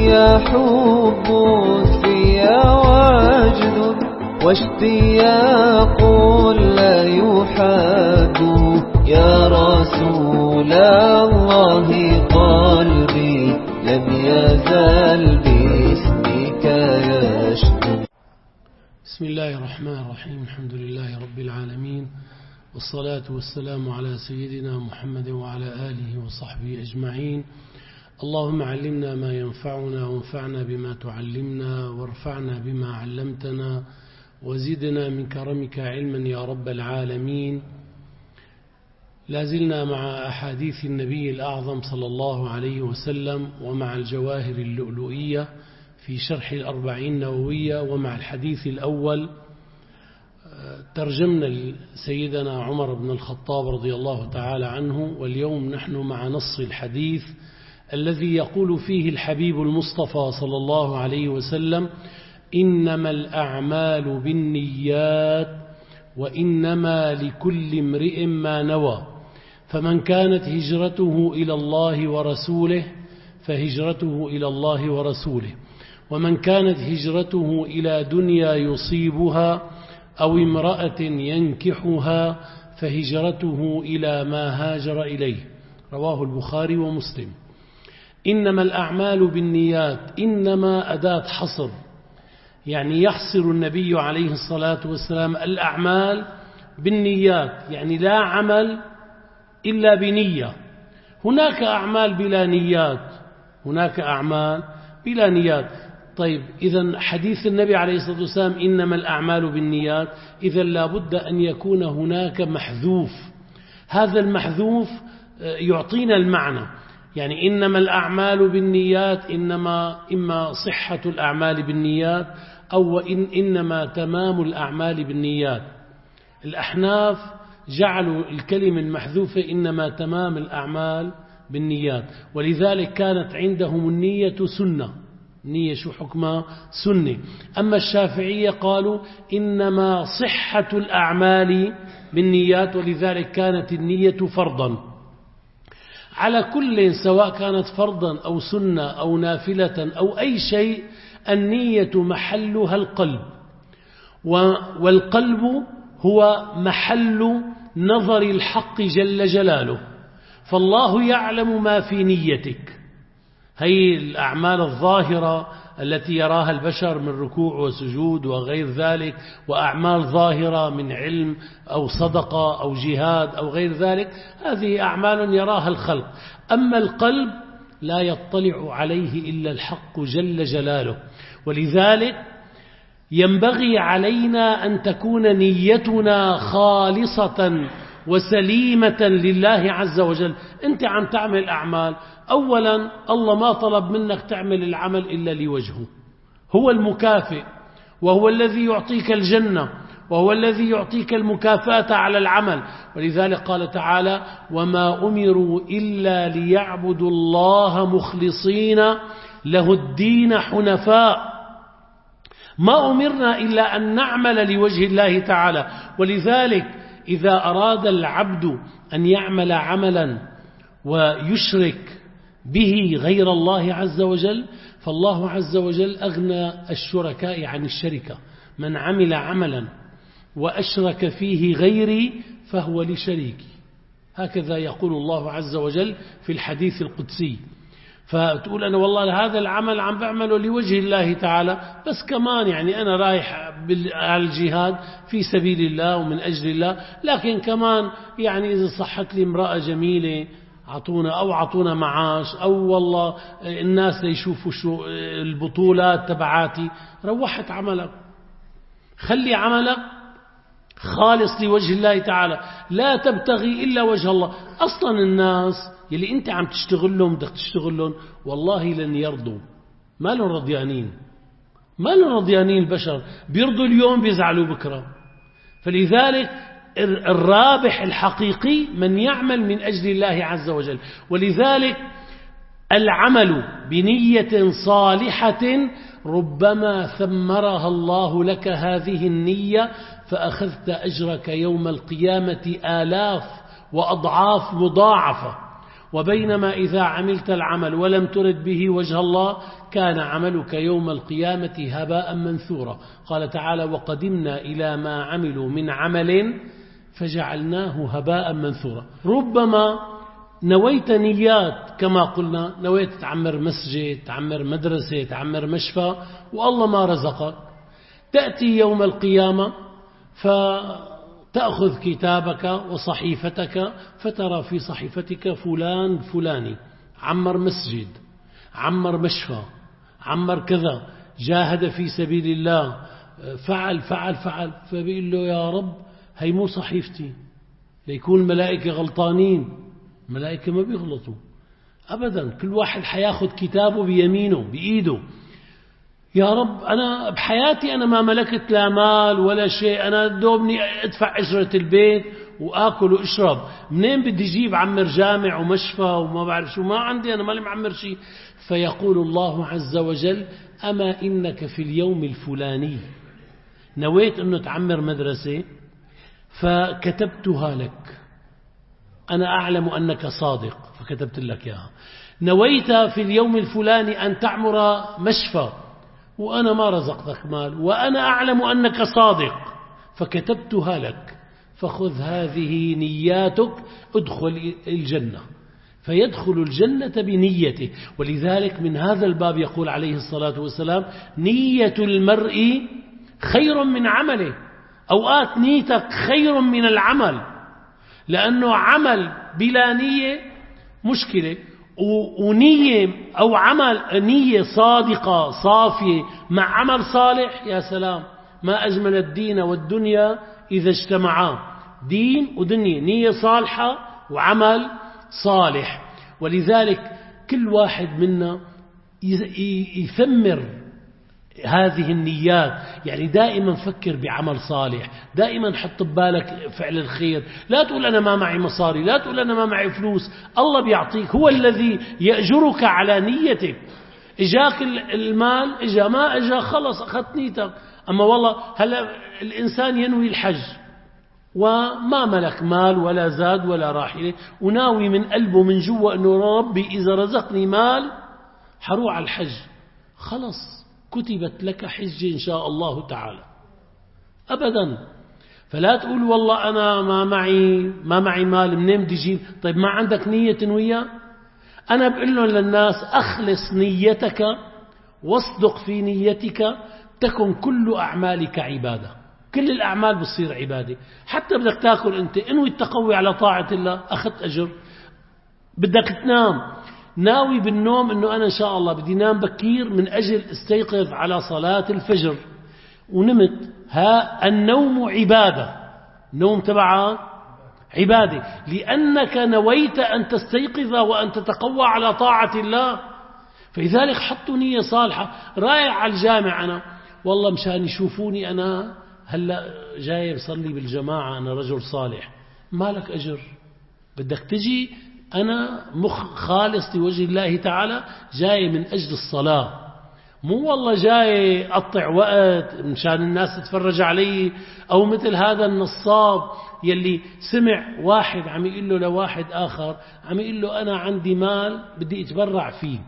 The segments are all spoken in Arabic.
فيا حب فيا وجد واشتياق لا يحاد يا رسول الله قلبي لم يزل باسمك يشدو. بسم الله الرحمن الرحيم. الحمد لله رب العالمين، والصلاة والسلام على سيدنا محمد وعلى آله وصحبه أجمعين. اللهم علمنا ما ينفعنا وانفعنا بما تعلمنا وارفعنا بما علمتنا وزدنا من كرمك علما يا رب العالمين. لازلنا مع أحاديث النبي الأعظم صلى الله عليه وسلم ومع الجواهر اللؤلؤية في شرح الأربعين النووية، ومع الحديث الأول ترجمنا سيدنا عمر بن الخطاب رضي الله تعالى عنه، واليوم نحن مع نص الحديث الذي يقول فيه الحبيب المصطفى صلى الله عليه وسلم: إنما الأعمال بالنيات وإنما لكل امرئ ما نوى، فمن كانت هجرته إلى الله ورسوله فهجرته إلى الله ورسوله، ومن كانت هجرته إلى دنيا يصيبها أو امرأة ينكحها فهجرته إلى ما هاجر إليه. رواه البخاري ومسلم. إنما الأعمال بالنيات، إنما أداة حصر، يعني يحصر النبي عليه الصلاة والسلام الأعمال بالنيات، يعني لا عمل إلا بنية. هناك أعمال بلا نيات، هناك أعمال بلا نيات. طيب، إذن حديث النبي عليه الصلاة والسلام إنما الأعمال بالنيات، إذن لابد أن يكون هناك محذوف. هذا المحذوف يعطينا المعنى، يعني إنما الأعمال بالنيات إما صحة الأعمال بالنيات أو إنما تمام الأعمال بالنيات. الأحناف جعلوا الكلمة المحذوفة إنما تمام الأعمال بالنيات، ولذلك كانت عندهم النية سنة. نية شو حكمها؟ سنة. أما الشافعية قالوا إنما صحة الأعمال بالنيات، ولذلك كانت النية فرضا. على كل، سواء كانت فرضا أو سنة أو نافلة أو أي شيء، النية محلها القلب، والقلب هو محل نظر الحق جل جلاله، فالله يعلم ما في نيتك. هي الأعمال الظاهرة التي يراها البشر من ركوع وسجود وغير ذلك، وأعمال ظاهرة من علم أو صدقة أو جهاد أو غير ذلك، هذه أعمال يراها الخلق. أما القلب لا يطلع عليه إلا الحق جل جلاله، ولذلك ينبغي علينا أن تكون نيتنا خالصة وسليمة لله عز وجل. أنت عم تعمل أعمال، أولا الله ما طلب منك تعمل العمل إلا لوجهه، هو المكافئ، وهو الذي يعطيك الجنة، وهو الذي يعطيك المكافأة على العمل. ولذلك قال تعالى: وما أمروا إلا ليعبدوا الله مخلصين له الدين حنفاء. ما أمرنا إلا أن نعمل لوجه الله تعالى. ولذلك إذا أراد العبد أن يعمل عملا ويشرك به غير الله عز وجل، فالله عز وجل أغنى الشركاء عن الشركة. من عمل عملا وأشرك فيه غيري فهو لشريكي، هكذا يقول الله عز وجل في الحديث القدسي. فتقول أنا والله هذا العمل عم بعمله لوجه الله تعالى، بس كمان يعني أنا رايح على الجهاد في سبيل الله ومن أجل الله، لكن كمان يعني إذا صحت لي امرأة جميلة عطونا معاش، أو والله الناس ليشوفوا شو البطولات تبعاتي. روحت عملك، خلي عملك خالص لوجه الله تعالى، لا تبتغي إلا وجه الله. أصلا الناس يلي أنت عم تشتغل لهم بدك تشتغل لهم والله لن يرضوا، ما لهم رضيانين البشر، بيرضوا اليوم بيزعلوا بكرة. فلذلك الرابح الحقيقي من يعمل من أجل الله عز وجل. ولذلك العمل بنية صالحة ربما ثمرها الله لك هذه النية، فأخذت أجرك يوم القيامة آلاف وأضعاف مضاعفة. وبينما إذا عملت العمل ولم ترد به وجه الله كان عملك يوم القيامة هباء منثورا. قال تعالى وقدمنا إلى ما عملوا من عمل فجعلناه هباء منثورا. ربما نويت نيات كما قلنا، نويت تعمر مسجد، تعمر مدرسة، تعمر مشفى، والله ما رزقك. تأتي يوم القيامة فتأخذ كتابك وصحيفتك فترى في صحيفتك فلان فلاني عمر مسجد، عمر مشفى، عمر كذا، جاهد في سبيل الله، فعل فعل فعل. فبيقول له يا رب هي مو صحيفتي، ليكون ملائكة غلطانين. ملائكة ما بيغلطوا أبدا، كل واحد حياخد كتابه بيمينه بإيده. يا رب أنا بحياتي أنا ما ملكت لا مال ولا شيء، أنا دوبني أدفع أجرة البيت وآكل وأشرب، منين بدي أجيب عمر جامع ومشفى وما بعرف شو، ما عندي، أنا مالي معمر شيء. فيقول الله عز وجل أما إنك في اليوم الفلاني نويت أنه تعمر مدرسة فكتبتها لك، أنا أعلم أنك صادق فكتبت لك إياها. نويت في اليوم الفلاني أن تعمر مشفى وأنا ما رزقتك مال وأنا أعلم أنك صادق فكتبتها لك، فخذ هذه نياتك ادخل الجنة. فيدخل الجنة بنيته. ولذلك من هذا الباب يقول عليه الصلاة والسلام نية المرء خير من عمله. أوقات نيتك خير من العمل، لأنه عمل بلا نية مشكلة، ونية أو عمل نية صادقة صافية مع عمل صالح يا سلام، ما أجمل الدين والدنيا إذا اجتمعا. دين ودنيا، نية صالحة وعمل صالح. ولذلك كل واحد منا يثمر هذه النيات، يعني دائما فكر بعمل صالح، دائما حط ببالك فعل الخير. لا تقول أنا ما معي مصاري، لا تقول أنا ما معي فلوس، الله بيعطيك، هو الذي يأجرك على نيتك. إجاك المال، إجا ما إجا خلص أخذت نيتك. أما والله هلا الإنسان ينوي الحج وما ملك مال ولا زاد ولا راحلة، وناوي من قلبه من جوا أنه ربي إذا رزقني مال حروح على الحج، خلص كتبت لك حج إن شاء الله تعالى. أبدا. فلا تقول والله أنا ما معي مال، منين بدي أجيب؟ طيب ما عندك نية تنويها؟ أنا بقول لهم للناس أخلص نيتك واصدق في نيتك تكن كل أعمالك عبادة. كل الأعمال بتصير عبادة. حتى بدك تاكل أنت انوي التقوي على طاعة الله أخذت أجر. بدك تنام ناوي بالنوم أنه أنا إن شاء الله بدي نام بكير من أجل استيقظ على صلاة الفجر ونمت. النوم عبادة، النوم تبعها عبادة، لأنك نويت أن تستيقظ وأن تتقوى على طاعة الله. فلذلك حطوا نية صالحة. رايح على الجامع أنا والله مشان يشوفوني أنا هلأ جاي بصلي بالجماعة، أنا رجل صالح، مالك أجر. بدك تجي أنا خالص لوجه الله تعالى، جاي من أجل الصلاة، مو والله جاي أقطع وقت مشان الناس تتفرج علي. أو مثل هذا النصاب يلي سمع واحد عم يقول له لواحد آخر، عم يقول له أنا عندي مال بدي أتبرع فيه،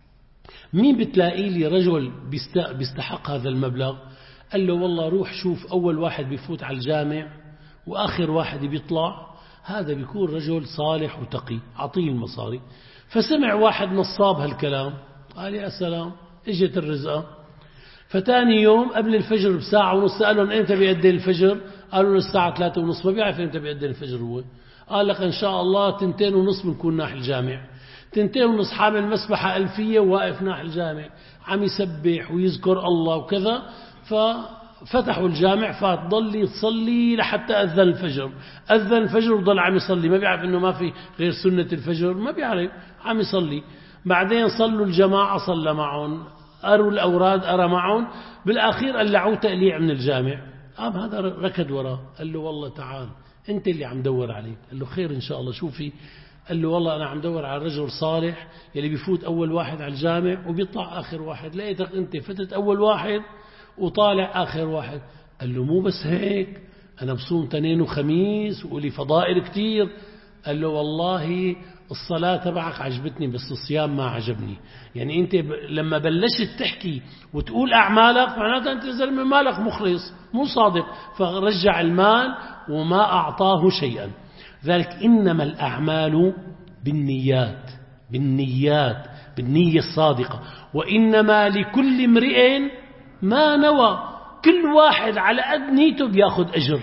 مين بتلاقي لي رجل بيستحق هذا المبلغ؟ قال له والله روح شوف أول واحد بيفوت على الجامع وآخر واحد بيطلع، هذا بيكون رجل صالح وتقي، أعطيه المصاري. فسمع واحد نصاب هالكلام قال يا سلام اجت الرزقة. فتاني يوم قبل الفجر بساعة ونص سألهم امتى بيأذن الفجر؟ قالوا له الساعة 3:30. ما بيعرف امتى بيأذن الفجر هو. قال لك إن شاء الله 2:30 بنكون ناحي الجامع. 2:30 حامل مسبحة ألفية وواقف ناحي الجامع عم يسبح ويذكر الله وكذا. ففتحوا الجامع، فضل تصلي لحتى أذن الفجر. أذن الفجر وضل عم يصلي، ما بيعرف إنه ما في غير سنة الفجر، ما بيعرف، عم يصلي. بعدين صلوا الجماعة صلى معهم، أروا الأوراد أرى معهم، بالأخير قلعوه تقليع من الجامع. هذا ركض وراه قال له والله تعال أنت اللي عم دور عليك. قال له خير إن شاء الله شوفي. قال له والله أنا عم دور على رجل صالح يلي بيفوت أول واحد على الجامع وبيطلع آخر واحد، لقيتك أنت فتت أول واحد وطالع آخر واحد. قال له مو بس هيك، أنا بصوم 2 وخميس ولي فضائل كتير. قال له والله الصلاة تبعك عجبتني بس الصيام ما عجبني. يعني أنت لما بلشت تحكي وتقول أعمالك معناتها أنت زلمة مالك مخلص مو صادق، فرجع المال وما أعطاه شيئا. ذلك إنما الأعمال بالنيات، بالنية الصادقة، وإنما لكل امرئ ما نوى. كل واحد على قد نيته بياخد أجر،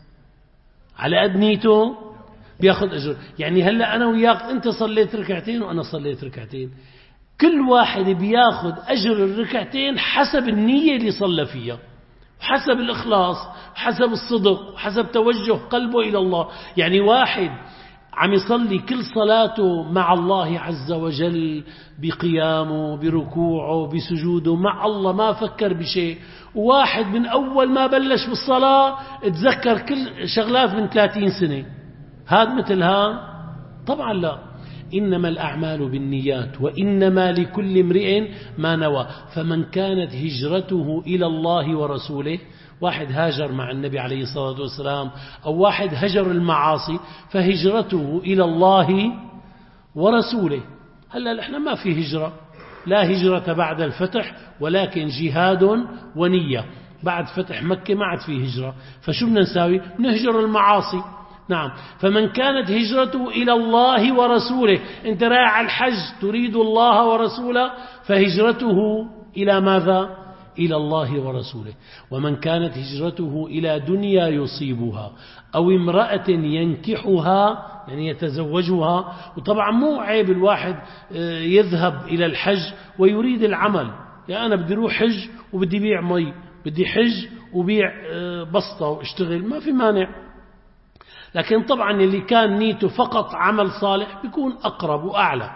على قد نيته بياخد أجر. يعني هلأ أنا وياك أنت صليت ركعتين وأنا صليت ركعتين، كل واحد بياخد أجر الركعتين حسب النية اللي صلى فيها، وحسب الإخلاص وحسب الصدق وحسب توجه قلبه إلى الله. يعني واحد عم يصلي كل صلاته مع الله عز وجل بقيامه بركوعه بسجوده مع الله ما فكر بشيء، وواحد من أول ما بلش بالصلاة اتذكر كل شغلات من 30 سنة، هذا مثل هذا؟ طبعا لا. إنما الأعمال بالنيات وإنما لكل امرئ ما نوى. فمن كانت هجرته إلى الله ورسوله، واحد هاجر مع النبي عليه الصلاة والسلام أو واحد هجر المعاصي، فهجرته إلى الله ورسوله. هلأ نحن ما في هجرة، لا هجرة بعد الفتح، ولكن جهاد ونية. بعد فتح مكة ما عاد في هجرة، فشو بدنا نساوي؟ نهجر المعاصي. نعم. فمن كانت هجرته إلى الله ورسوله، أنت رايح على الحج تريد الله ورسوله، فهجرته إلى ماذا؟ إلى الله ورسوله. ومن كانت هجرته إلى دنيا يصيبها أو امرأة ينكحها، يعني يتزوجها. وطبعا مو عيب الواحد يذهب إلى الحج ويريد العمل، يعني أنا بدي روح حج وبدي بيع مي، بدي حج وبيع بسطة واشتغل، ما في مانع. لكن طبعا اللي كان نيته فقط عمل صالح بيكون أقرب وأعلى.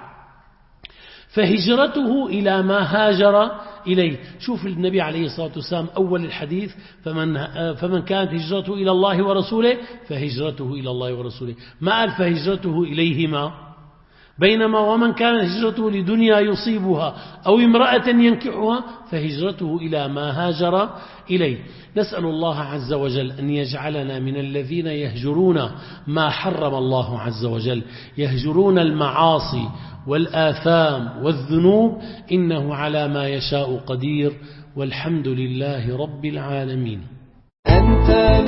فهجرته إلى ما هاجر إليه. شوف النبي عليه الصلاة والسلام أول الحديث فمن كانت هجرته إلى الله ورسوله فهجرته إلى الله ورسوله، ما قال فهجرته إليهما. بينما ومن كانت هجرته لدنيا يصيبها أو امرأة ينكحها فهجرته إلى ما هاجر إليه. نسأل الله عز وجل أن يجعلنا من الذين يهجرون ما حرم الله عز وجل، يهجرون المعاصي والآثام والذنوب، إنه على ما يشاء قدير، والحمد لله رب العالمين. أنت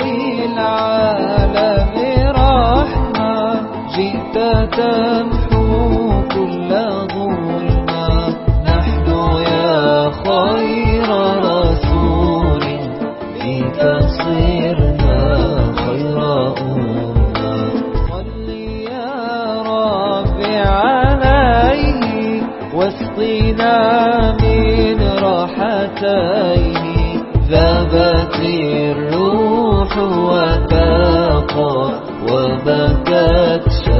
للعالم رحمة، جئت تمحو كل ظلمة. نحن يا خير رسول فيك صرنا خير أمة. صل يا رب عليه واسقنا من راحتيه. ذابت الروح وتاقى وبكت